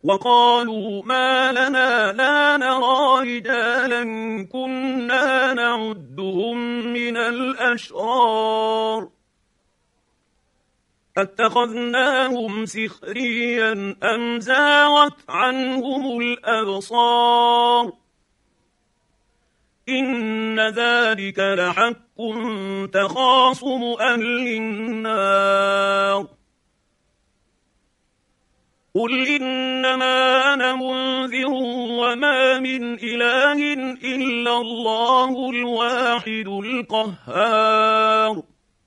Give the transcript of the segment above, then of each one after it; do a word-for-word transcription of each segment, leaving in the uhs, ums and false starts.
وقالوا ما لنا لا نرى رجالا كنا نعدهم من الأشرار أتخذناهم سخريا أم زاغت عنهم الأبصار إن ذلك لحق تخاصم أهل النار قل إنما أنا منذر وما من إله إلا الله الواحد القهار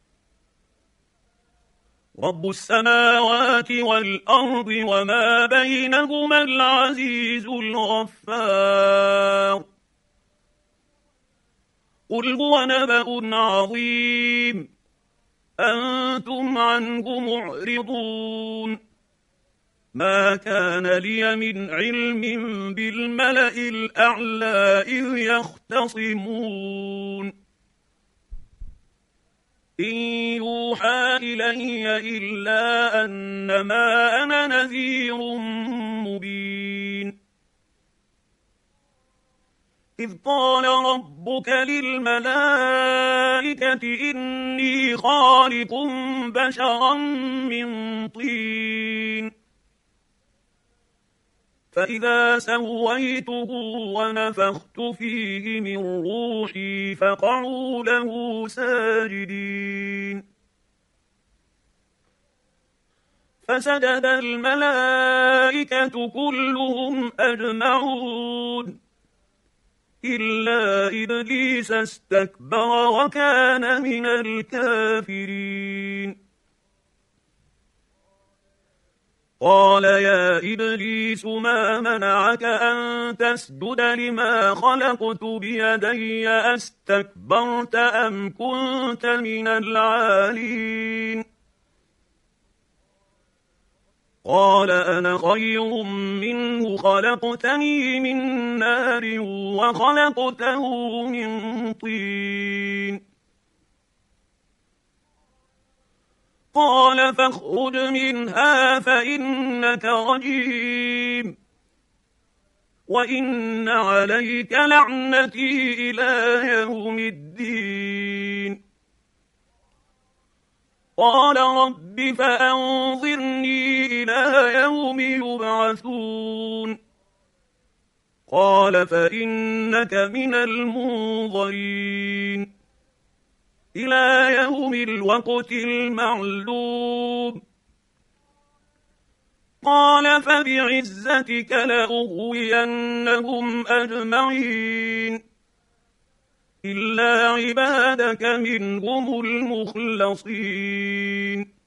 رب السماوات والأرض وما بينهما العزيز الغفار قل هو نبأ عظيم أنتم عنه معرضون ما كان لي من علم بالملأ الأعلى إذ يختصمون إن يوحى إلي إلا أنما أنا نذير مبين إذ قال ربك للملائكة إني خالق بشرا من طين فإذا سويته ونفخت فيه من روحي فقعوا له ساجدين فسجد الملائكة كلهم أجمعون إلا إبليس استكبر وكان من الكافرين قال يا إبليس ما منعك أن تسجد لما خلقت بيدي أستكبرت أم كنت من العالين قال أنا خير منه خلقتني من نار وخلقته من طين قال فاخرج منها فإنك رجيم وإن عليك لعنتي إلى يوم الدين قال رب فأنظرني إلى يوم يبعثون قال فإنك من المنظرين إلى يوم الوقت المعلوم قال فبعزتك لأغوينهم أجمعين إلا عبادك منهم المخلصين